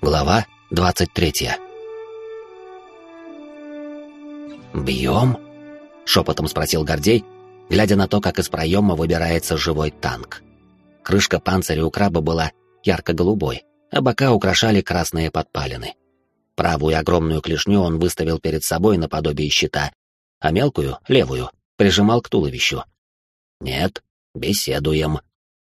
Глава 23. «Бьем?» — шепотом спросил Гордей, глядя на то, как из проема выбирается живой танк. Крышка панциря у краба была ярко-голубой, а бока украшали красные подпалины. Правую огромную клешню он выставил перед собой наподобие щита, а мелкую, левую, прижимал к туловищу. «Нет, беседуем».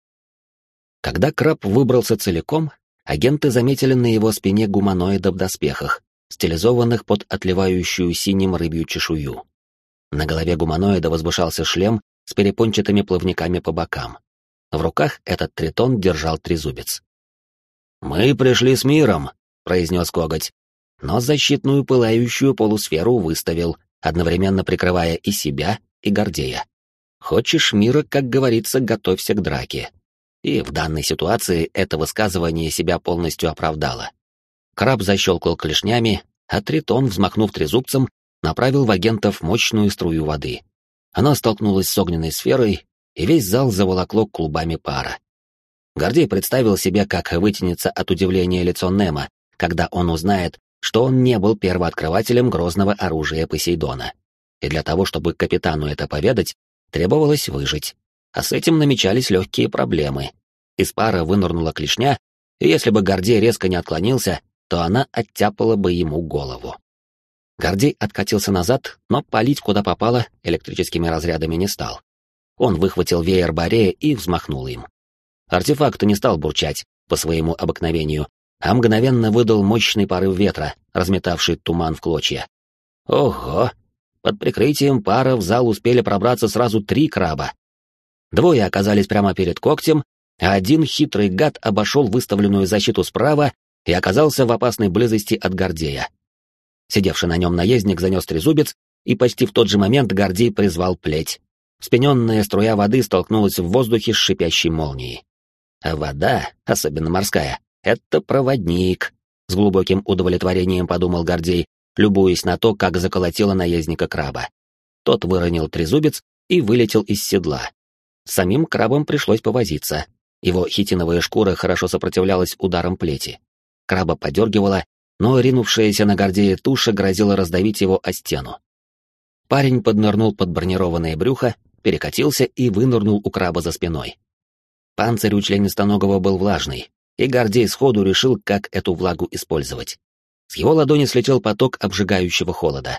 Когда краб выбрался целиком, агенты заметили на его спине гуманоида в доспехах, стилизованных под отливающую синим рыбью чешую. На голове гуманоида возвышался шлем с перепончатыми плавниками по бокам. В руках этот тритон держал трезубец. «Мы пришли с миром», — произнес коготь, но защитную пылающую полусферу выставил, одновременно прикрывая и себя, и Гордея. «Хочешь мира, как говорится, готовься к драке». И в данной ситуации это высказывание себя полностью оправдало. Краб защелкал клешнями, а тритон, взмахнув трезубцем, направил в агентов мощную струю воды. Она столкнулась с огненной сферой, и весь зал заволокло клубами пара. Гордей представил себе, как вытянется от удивления лицо Немо, когда он узнает, что он не был первооткрывателем грозного оружия Посейдона. И для того, чтобы капитану это поведать, требовалось выжить. А с этим намечались легкие проблемы. Из пара вынырнула клешня, и если бы Гордей резко не отклонился, то она оттяпала бы ему голову. Гордей откатился назад, но палить куда попало электрическими разрядами не стал. Он выхватил веер Борея и взмахнул им. Артефакт не стал бурчать по своему обыкновению, а мгновенно выдал мощный порыв ветра, разметавший туман в клочья. Ого! Под прикрытием пара в зал успели пробраться сразу 3 краба. Двое оказались прямо перед когтем, а один хитрый гад обошел выставленную защиту справа и оказался в опасной близости от Гордея. Сидевший на нем наездник занес трезубец, и почти в тот же момент Гордей призвал плеть. Вспененная струя воды столкнулась в воздухе с шипящей молнией. А вода, особенно морская, — это проводник, — с глубоким удовлетворением подумал Гордей, любуясь на то, как заколотило наездника краба. Тот выронил трезубец и вылетел из седла. С самим крабом пришлось повозиться. Его хитиновая шкура хорошо сопротивлялась ударам плети. Краба подергивала, но ринувшаяся на Гордея туша грозила раздавить его о стену. Парень поднырнул под бронированное брюхо, перекатился и вынырнул у краба за спиной. Панцирь у членистоногого был влажный, и Гордей сходу решил, как эту влагу использовать. С его ладони слетел поток обжигающего холода.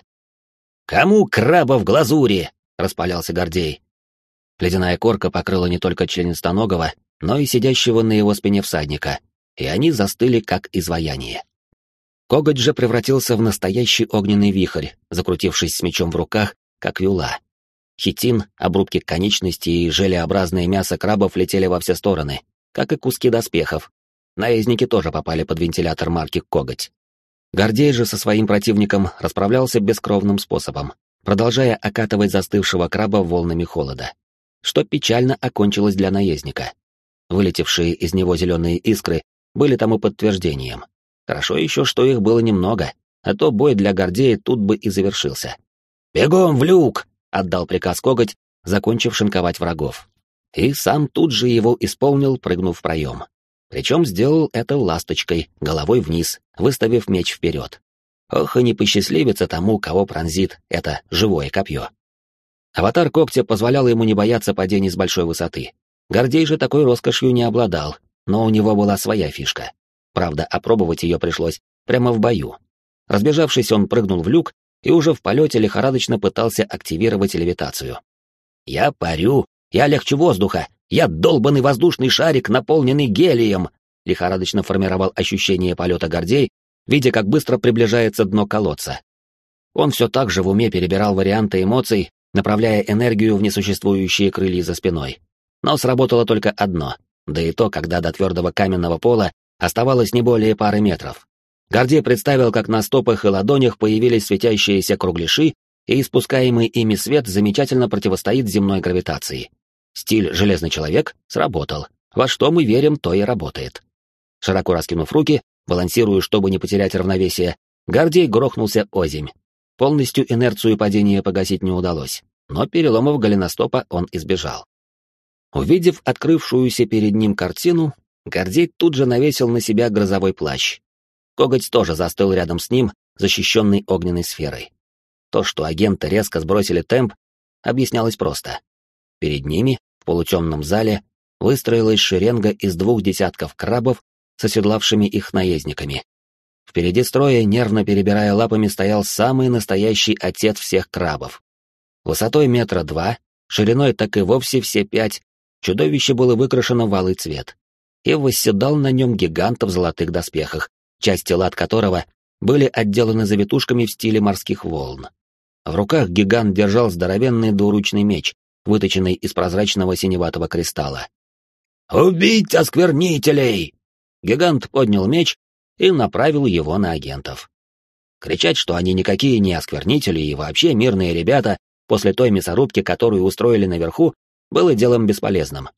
«Кому краба в глазури?» — распалялся Гордей. Ледяная корка покрыла не только членистоногого, но и сидящего на его спине всадника, и они застыли как изваяние. Коготь же превратился в настоящий огненный вихрь, закрутившись с мечом в руках, как юла. Хитин, обрубки конечностей и желеобразное мясо крабов летели во все стороны, как и куски доспехов. Наездники тоже попали под вентилятор марки «Коготь». Гордей же со своим противником расправлялся бескровным способом, продолжая окатывать застывшего краба волнами холода, что печально окончилось для наездника. Вылетевшие из него зеленые искры были тому подтверждением. Хорошо еще, что их было немного, а то бой для Гордея тут бы и завершился. «Бегом в люк!» — отдал приказ коготь, закончив шинковать врагов. И сам тут же его исполнил, прыгнув в проем. Причем сделал это ласточкой, головой вниз, выставив меч вперед. Ох, и не посчастливится тому, кого пронзит это живое копье. Аватар когтя позволял ему не бояться падений с большой высоты. Гордей же такой роскошью не обладал, но у него была своя фишка. Правда, опробовать ее пришлось прямо в бою. Разбежавшись, он прыгнул в люк и уже в полете лихорадочно пытался активировать левитацию. «Я парю, я легче воздуха, я долбанный воздушный шарик, наполненный гелием!» Лихорадочно формировал ощущение полета Гордей, видя, как быстро приближается дно колодца. Он все так же в уме перебирал варианты эмоций, направляя энергию в несуществующие крылья за спиной. Но сработало только одно, да и то, когда до твердого каменного пола оставалось не более пары метров. Гордей представил, как на стопах и ладонях появились светящиеся кругляши, и испускаемый ими свет замечательно противостоит земной гравитации. Стиль «Железный человек» сработал. Во что мы верим, то и работает. Широко раскинув руки, балансируя, чтобы не потерять равновесие, Гордей грохнулся озимь. Полностью инерцию падения погасить не удалось, но переломов голеностопа он избежал. Увидев открывшуюся перед ним картину, Гордей тут же навесил на себя грозовой плащ. Коготь тоже застыл рядом с ним, защищенный огненной сферой. То, что агенты резко сбросили темп, объяснялось просто. Перед ними, в полутемном зале, выстроилась шеренга из 2 десятков крабов с оседлавшими их наездниками. Впереди строя, нервно перебирая лапами, стоял самый настоящий отец всех крабов. Высотой 2 метра, шириной так и вовсе все 5, чудовище было выкрашено в алый цвет. И восседал на нем гигант в золотых доспехах, части лад которого были отделаны завитушками в стиле морских волн. В руках гигант держал здоровенный двуручный меч, выточенный из прозрачного синеватого кристалла. «Убить осквернителей!» Гигант поднял меч и направил его на агентов. Кричать, что они никакие не осквернители и вообще мирные ребята, после той мясорубки, которую устроили наверху, было делом бесполезным.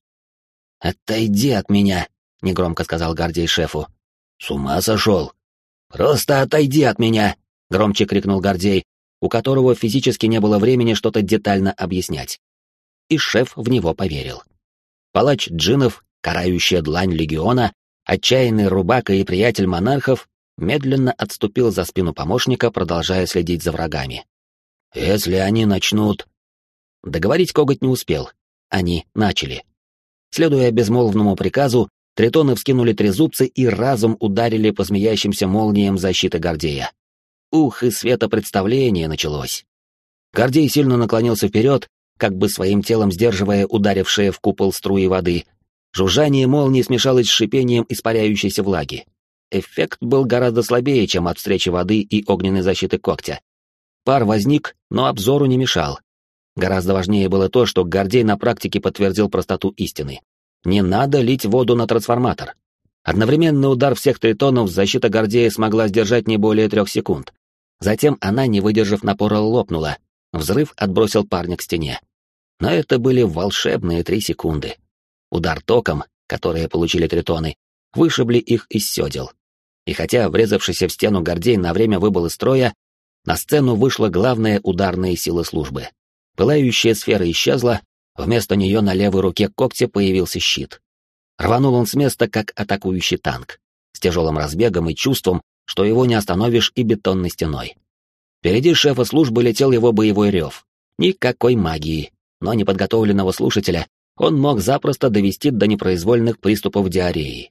«Отойди от меня», — негромко сказал Гордей шефу. «С ума сошел?» «Просто отойди от меня», — громче крикнул Гордей, у которого физически не было времени что-то детально объяснять. И шеф в него поверил. Палач джиннов, карающая длань легиона, отчаянный рубака и приятель монархов медленно отступил за спину помощника, продолжая следить за врагами. «Если они начнут...» Договорить Коготь не успел. Они начали. Следуя безмолвному приказу, тритоны вскинули трезубцы и разом ударили по змеящимся молниям защиты Гордея. Ух, и светопредставление началось. Гордей сильно наклонился вперед, как бы своим телом сдерживая ударившие в купол струи воды. Жужжание молнии смешалось с шипением испаряющейся влаги. Эффект был гораздо слабее, чем от встречи воды и огненной защиты когтя. Пар возник, но обзору не мешал. Гораздо важнее было то, что Гордей на практике подтвердил простоту истины. Не надо лить воду на трансформатор. Одновременный удар всех тритонов защита Гордея смогла сдержать не более 3 секунд. Затем она, не выдержав напора, лопнула. Взрыв отбросил парня к стене. Но это были волшебные 3 секунды. Удар током, которые получили тритоны, вышибли их из сёдел. И хотя врезавшийся в стену Гордей на время выбыл из строя, на сцену вышла главная ударная сила службы. Пылающая сфера исчезла, вместо нее на левой руке когтя появился щит. Рванул он с места, как атакующий танк, с тяжелым разбегом и чувством, что его не остановишь и бетонной стеной. Впереди шефа службы летел его боевой рев. Никакой магии, но неподготовленного слушателя он мог запросто довести до непроизвольных приступов диареи.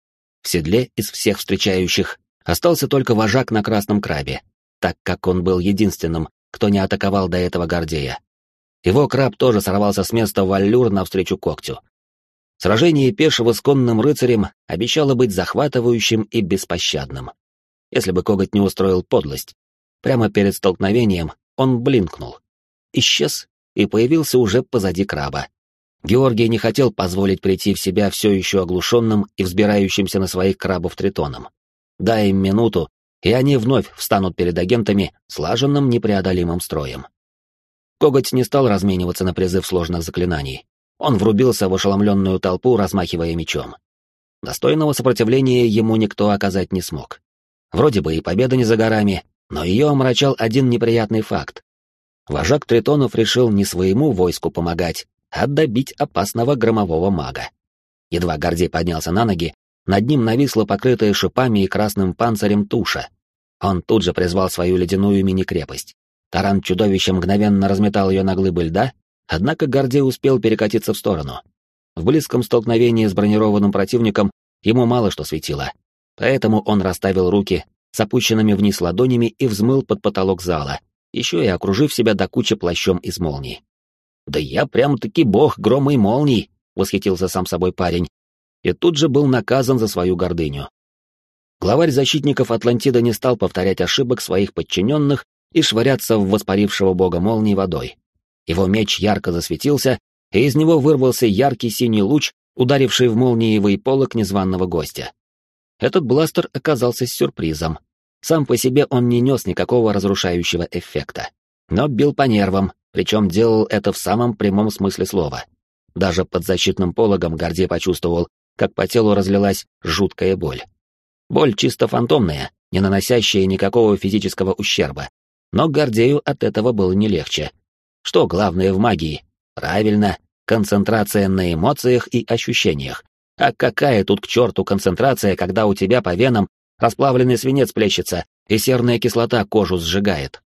В седле из всех встречающих остался только вожак на красном крабе, так как он был единственным, кто не атаковал до этого Гордея. Его краб тоже сорвался с места в аллюр навстречу когтю. Сражение пешего с конным рыцарем обещало быть захватывающим и беспощадным. Если бы коготь не устроил подлость. Прямо перед столкновением он блинкнул. Исчез и появился уже позади краба. Георгий не хотел позволить прийти в себя все еще оглушенным и взбирающимся на своих крабов тритоном. Дай им минуту, и они вновь встанут перед агентами слаженным непреодолимым строем. Коготь не стал размениваться на призыв сложных заклинаний. Он врубился в ошеломленную толпу, размахивая мечом. Достойного сопротивления ему никто оказать не смог. Вроде бы и победа не за горами, но ее омрачал один неприятный факт. Вожак тритонов решил не своему войску помогать, а добить опасного громового мага. Едва Гордей поднялся на ноги, над ним нависла покрытая шипами и красным панцирем туша. Он тут же призвал свою ледяную мини-крепость. Таран чудовища мгновенно разметал ее на глыбы льда, однако Гордей успел перекатиться в сторону. В близком столкновении с бронированным противником ему мало что светило, поэтому он расставил руки с опущенными вниз ладонями и взмыл под потолок зала, еще и окружив себя до кучи плащом из молний. «Да я прям-таки бог грома и молний!» — восхитился сам собой парень, и тут же был наказан за свою гордыню. Главарь защитников Атлантиды не стал повторять ошибок своих подчиненных и швыряться в воспарившего бога молний водой. Его меч ярко засветился, и из него вырвался яркий синий луч, ударивший в молниевый полог незваного гостя. Этот бластер оказался сюрпризом. Сам по себе он не нес никакого разрушающего эффекта, но бил по нервам, причем делал это в самом прямом смысле слова. Даже под защитным пологом Гордей почувствовал, как по телу разлилась жуткая боль. Боль чисто фантомная, не наносящая никакого физического ущерба. Но Гордею от этого было не легче. Что главное в магии? Правильно, концентрация на эмоциях и ощущениях. А какая тут к черту концентрация, когда у тебя по венам Расплавленный свинец плещется, и серная кислота кожу сжигает.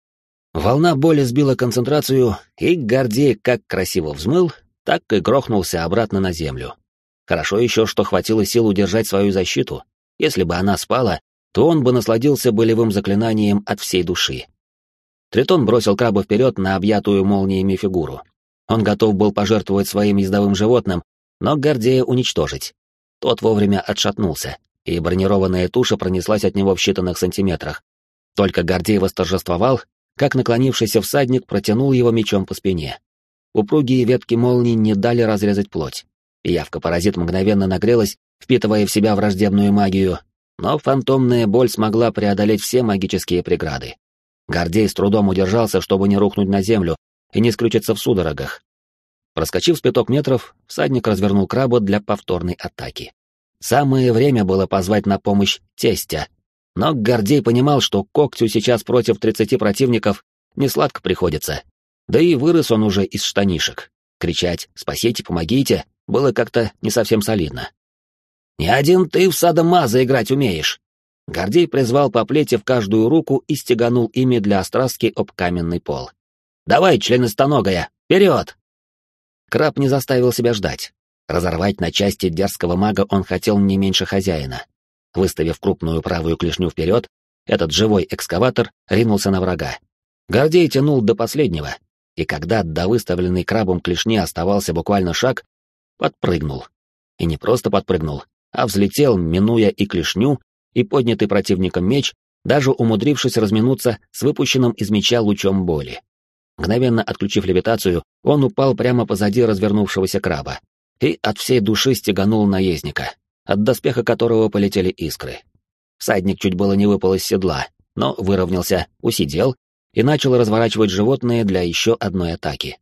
Волна боли сбила концентрацию, и Гордей как красиво взмыл, так и грохнулся обратно на землю. Хорошо еще, что хватило сил удержать свою защиту. Если бы она спала, то он бы насладился болевым заклинанием от всей души. Тритон бросил краба вперед на объятую молниями фигуру. Он готов был пожертвовать своим ездовым животным, но Гордея уничтожить. Тот вовремя отшатнулся, и бронированная туша пронеслась от него в считанных сантиметрах. Только Гордей восторжествовал, как наклонившийся всадник протянул его мечом по спине. Упругие ветки молний не дали разрезать плоть. Явка-паразит мгновенно нагрелась, впитывая в себя враждебную магию, но фантомная боль смогла преодолеть все магические преграды. Гордей с трудом удержался, чтобы не рухнуть на землю и не скрючиться в судорогах. Проскочив с 5 метров, всадник развернул краба для повторной атаки. Самое время было позвать на помощь тестя, но Гордей понимал, что когтю сейчас против 30 противников несладко приходится. Да и вырос он уже из штанишек. Кричать «Спасите, помогите!» было как-то не совсем солидно. «Не один ты в садомаза играть умеешь!» Гордей призвал по плети в каждую руку и стеганул ими для острастки об каменный пол. «Давай, членистоногая, вперед!» Краб не заставил себя ждать. Разорвать на части дерзкого мага он хотел не меньше хозяина. Выставив крупную правую клешню вперед, этот живой экскаватор ринулся на врага. Гордей тянул до последнего, и когда до выставленной крабом клешни оставался буквально шаг, подпрыгнул. И не просто подпрыгнул, а взлетел, минуя и клешню, и поднятый противником меч, даже умудрившись разминуться с выпущенным из меча лучом боли. Мгновенно отключив левитацию, он упал прямо позади развернувшегося краба и от всей души стеганул наездника, от доспеха которого полетели искры. Всадник чуть было не выпал из седла, но выровнялся, усидел и начал разворачивать животное для еще одной атаки.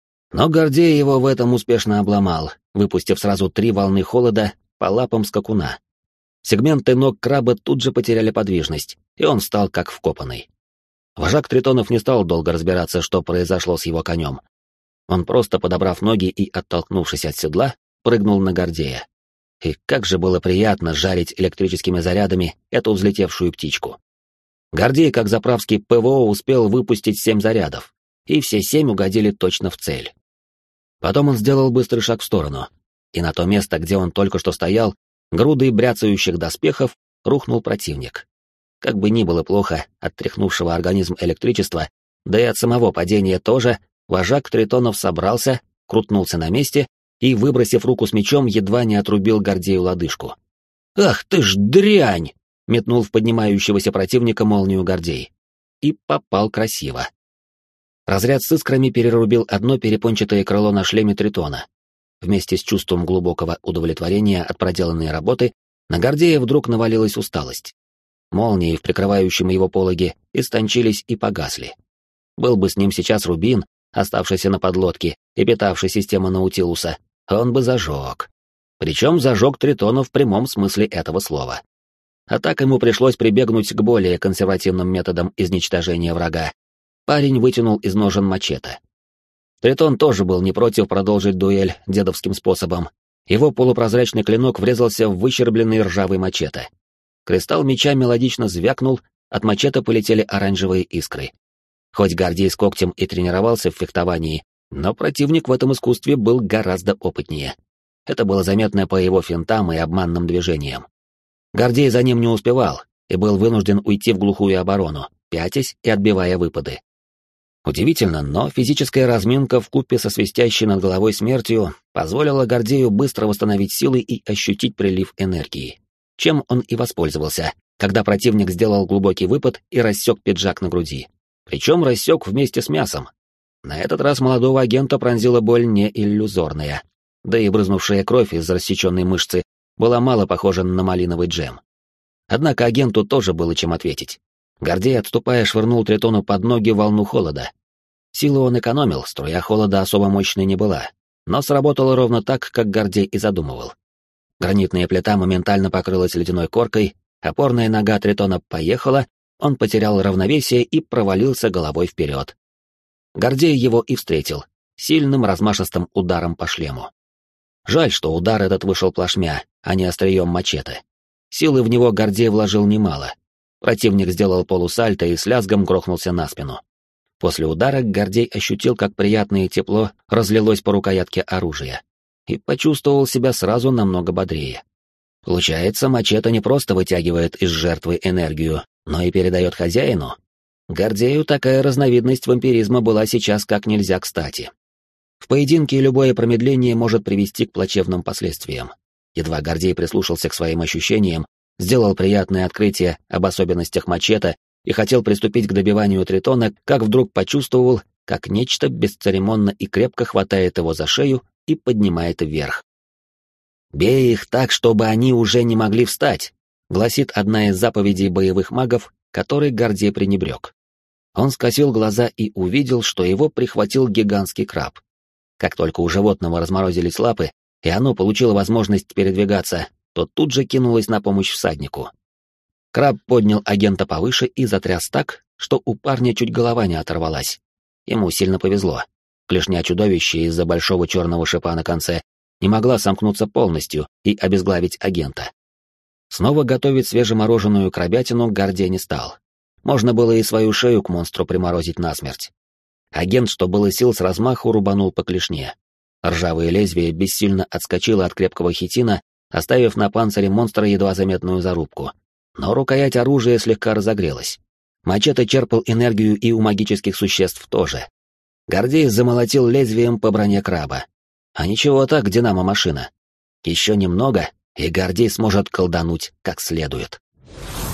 Но Гордей его в этом успешно обломал, выпустив сразу 3 волны холода по лапам скакуна. Сегменты ног краба тут же потеряли подвижность, и он стал как вкопанный. Вожак тритонов не стал долго разбираться, что произошло с его конем. Он просто, подобрав ноги и оттолкнувшись от седла, прыгнул на Гордея. И как же было приятно жарить электрическими зарядами эту взлетевшую птичку. Гордей, как заправский ПВО, успел выпустить 7 зарядов, и все 7 угодили точно в цель. Потом он сделал быстрый шаг в сторону, и на то место, где он только что стоял, грудой бряцающих доспехов, рухнул противник. Как бы ни было плохо от тряхнувшего организм электричества, да и от самого падения тоже, вожак тритонов собрался, крутнулся на месте и, выбросив руку с мечом, едва не отрубил Гордею лодыжку. «Ах ты ж дрянь!» — метнул в поднимающегося противника молнию Гордей. И попал красиво. Разряд с искрами перерубил одно перепончатое крыло на шлеме тритона. Вместе с чувством глубокого удовлетворения от проделанной работы на Гордея вдруг навалилась усталость. Молнии в прикрывающем его пологе истончились и погасли. Был бы с ним сейчас Рубин, оставшийся на подлодке и питавший систему Наутилуса, он бы зажег. Причем зажег тритона в прямом смысле этого слова. А так ему пришлось прибегнуть к более консервативным методам изничтожения врага. Парень вытянул из ножен мачете. Тритон тоже был не против продолжить дуэль дедовским способом. Его полупрозрачный клинок врезался в выщербленный ржавый мачете. Кристалл меча мелодично звякнул, от мачете полетели оранжевые искры. Хоть Гордей с когтем и тренировался в фехтовании, но противник в этом искусстве был гораздо опытнее. Это было заметно по его финтам и обманным движениям. Гордей за ним не успевал и был вынужден уйти в глухую оборону, пятясь и отбивая выпады. Удивительно, но физическая разминка вкупе со свистящей над головой смертью позволила Гордею быстро восстановить силы и ощутить прилив энергии, чем он и воспользовался, когда противник сделал глубокий выпад и рассек пиджак на груди. Причем рассек вместе с мясом. На этот раз молодого агента пронзила боль не иллюзорная, да и брызнувшая кровь из рассеченной мышцы была мало похожа на малиновый джем. Однако агенту тоже было чем ответить. Гордей, отступая, швырнул тритону под ноги волну холода. Силу он экономил, струя холода особо мощной не была, но сработало ровно так, как Гордей и задумывал. Гранитная плита моментально покрылась ледяной коркой, опорная нога тритона поехала, он потерял равновесие и провалился головой вперед. Гордей его и встретил, сильным размашистым ударом по шлему. Жаль, что удар этот вышел плашмя, а не острием мачете. Силы в него Гордей вложил немало. Противник сделал полусальто и с лязгом грохнулся на спину. После удара Гордей ощутил, как приятное тепло разлилось по рукоятке оружия, и почувствовал себя сразу намного бодрее. Получается, мачете не просто вытягивает из жертвы энергию, но и передает хозяину. Гордею такая разновидность вампиризма была сейчас как нельзя кстати. В поединке любое промедление может привести к плачевным последствиям. Едва Гордей прислушался к своим ощущениям, сделал приятное открытие об особенностях мачете и хотел приступить к добиванию Тритона, как вдруг почувствовал, как нечто бесцеремонно и крепко хватает его за шею и поднимает вверх. «Бей их так, чтобы они уже не могли встать», гласит одна из заповедей боевых магов, которой Гордей пренебрег. Он скосил глаза и увидел, что его прихватил гигантский краб. Как только у животного разморозились лапы, и оно получило возможность передвигаться, то тут же кинулось на помощь всаднику. Краб поднял агента повыше и затряс так, что у парня чуть голова не оторвалась. Ему сильно повезло. Клешня чудовища из-за большого черного шипа на конце не могла сомкнуться полностью и обезглавить агента. Снова готовить свежемороженую крабятину Гордей не стал. Можно было и свою шею к монстру приморозить насмерть. Агент, что было сил, с размаху рубанул по клешне. Ржавое лезвие бессильно отскочило от крепкого хитина, оставив на панцире монстра едва заметную зарубку. Но рукоять оружия слегка разогрелась. Мачете черпал энергию и у магических существ тоже. Гордей замолотил лезвием по броне краба. А ничего так, динамо-машина. Еще немного, и Гордей сможет колдануть как следует.